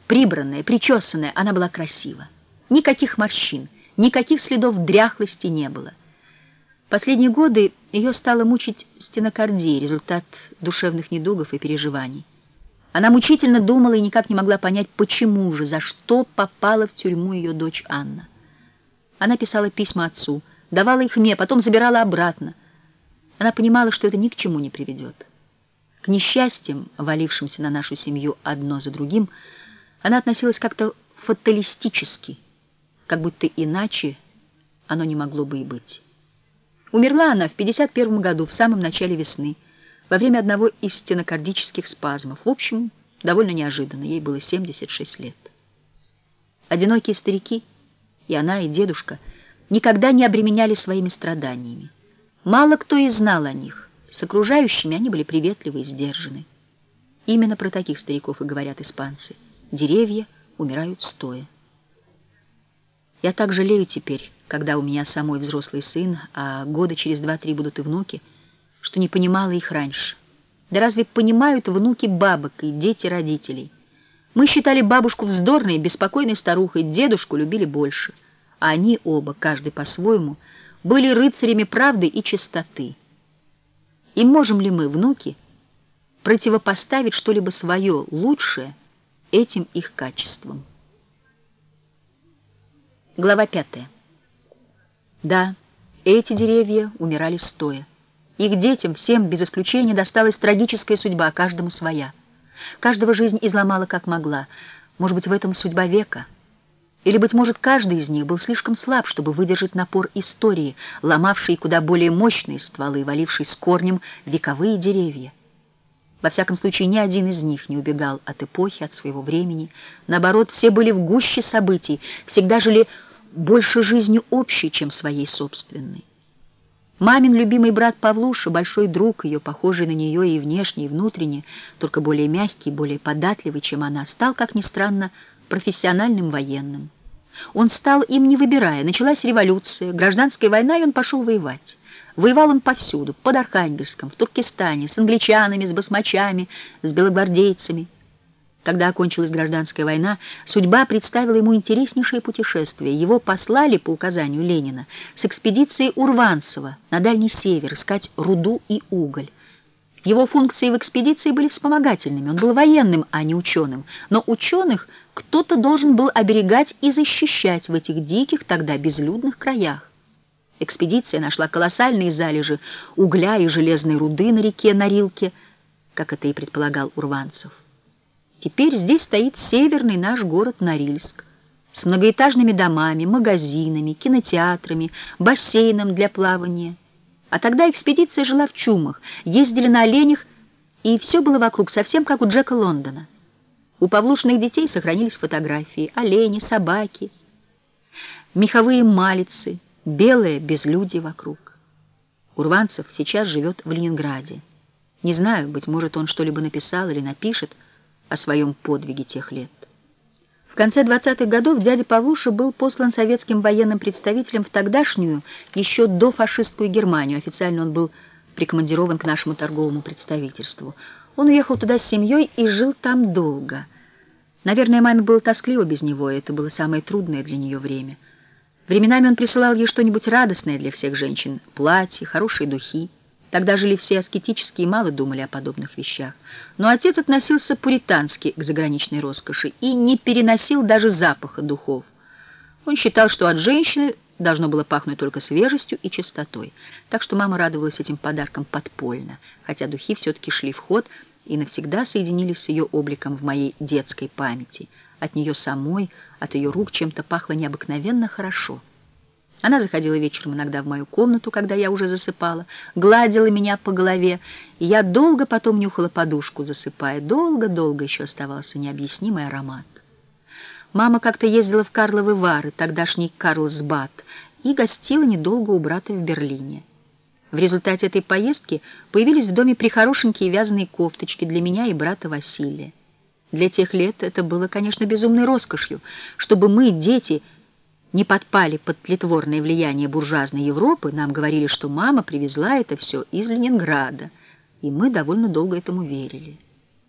Прибранная, причесанная, она была красива. Никаких морщин, никаких следов дряхлости не было. Последние годы ее стала мучить стенокардия, результат душевных недугов и переживаний. Она мучительно думала и никак не могла понять, почему же, за что попала в тюрьму ее дочь Анна. Она писала письма отцу, давала их мне, потом забирала обратно. Она понимала, что это ни к чему не приведет. К несчастьям, валившимся на нашу семью одно за другим, она относилась как-то фаталистически, как будто иначе оно не могло бы и быть. Умерла она в 51 году, в самом начале весны, во время одного из стенокардических спазмов. В общем, довольно неожиданно, ей было 76 лет. Одинокие старики, и она, и дедушка, никогда не обременяли своими страданиями. Мало кто и знал о них. С окружающими они были приветливы и сдержаны. Именно про таких стариков и говорят испанцы. Деревья умирают стоя. Я так жалею теперь, когда у меня самой взрослый сын, а года через 2-3 будут и внуки, что не понимала их раньше. Да разве понимают внуки бабок и дети родителей? Мы считали бабушку вздорной, беспокойной старухой, дедушку любили больше. А они оба, каждый по-своему, были рыцарями правды и чистоты. И можем ли мы, внуки, противопоставить что-либо свое, лучшее, этим их качествам? Глава 5. Да, эти деревья умирали стоя. Их детям, всем без исключения, досталась трагическая судьба, каждому своя. Каждого жизнь изломала как могла. Может быть, в этом судьба века? Или, быть может, каждый из них был слишком слаб, чтобы выдержать напор истории, ломавшей куда более мощные стволы, валившей с корнем вековые деревья. Во всяком случае, ни один из них не убегал от эпохи, от своего времени. Наоборот, все были в гуще событий, всегда жили больше жизнью общей, чем своей собственной. Мамин любимый брат Павлуша, большой друг ее, похожий на нее и внешне, и внутренне, только более мягкий, более податливый, чем она, стал, как ни странно, профессиональным военным. Он стал им не выбирая. Началась революция, гражданская война, и он пошел воевать. Воевал он повсюду, под Архангельском, в Туркестане, с англичанами, с басмачами, с белогвардейцами. Когда окончилась гражданская война, судьба представила ему интереснейшее путешествие. Его послали, по указанию Ленина, с экспедицией Урванцева на Дальний Север искать руду и уголь. Его функции в экспедиции были вспомогательными. Он был военным, а не ученым. Но ученых кто-то должен был оберегать и защищать в этих диких, тогда безлюдных краях. Экспедиция нашла колоссальные залежи угля и железной руды на реке Норилке, как это и предполагал Урванцев. Теперь здесь стоит северный наш город Норильск с многоэтажными домами, магазинами, кинотеатрами, бассейном для плавания. А тогда экспедиция жила в чумах, ездили на оленях, и все было вокруг совсем как у Джека Лондона. У Павлушиных детей сохранились фотографии: олени, собаки, меховые малицы, белое безлюдье вокруг. Урванцев сейчас живет в Ленинграде. Не знаю, быть может, он что-либо написал или напишет о своем подвиге тех лет. В конце 20-х годов дядя Павлуша был послан советским военным представителем в тогдашнюю, еще до фашистскую Германию. Официально он был прикомандирован к нашему торговому представительству. Он уехал туда с семьей и жил там долго. Наверное, маме было тоскливо без него, и это было самое трудное для нее время. Временами он присылал ей что-нибудь радостное для всех женщин: платье, хорошие духи. Тогда жили все аскетически и мало думали о подобных вещах. Но отец относился пуритански к заграничной роскоши и не переносил даже запаха духов. Он считал, что от женщины должно было пахнуть только свежестью и чистотой. Так что мама радовалась этим подаркам подпольно, хотя духи все-таки шли в ход и навсегда соединились с ее обликом в моей детской памяти. От нее самой, от ее рук чем-то пахло необыкновенно хорошо. Она заходила вечером иногда в мою комнату, когда я уже засыпала, гладила меня по голове, и я долго потом нюхала подушку, засыпая. Долго-долго еще оставался необъяснимый аромат. Мама как-то ездила в Карловы Вары, тогдашний Карлсбад, и гостила недолго у брата в Берлине. В результате этой поездки появились в доме прихорошенькие вязаные кофточки для меня и брата Василия. Для тех лет это было, конечно, безумной роскошью, чтобы мы, дети, не подпали под тлетворное влияние буржуазной Европы. Нам говорили, что мама привезла это все из Ленинграда, и мы довольно долго этому верили.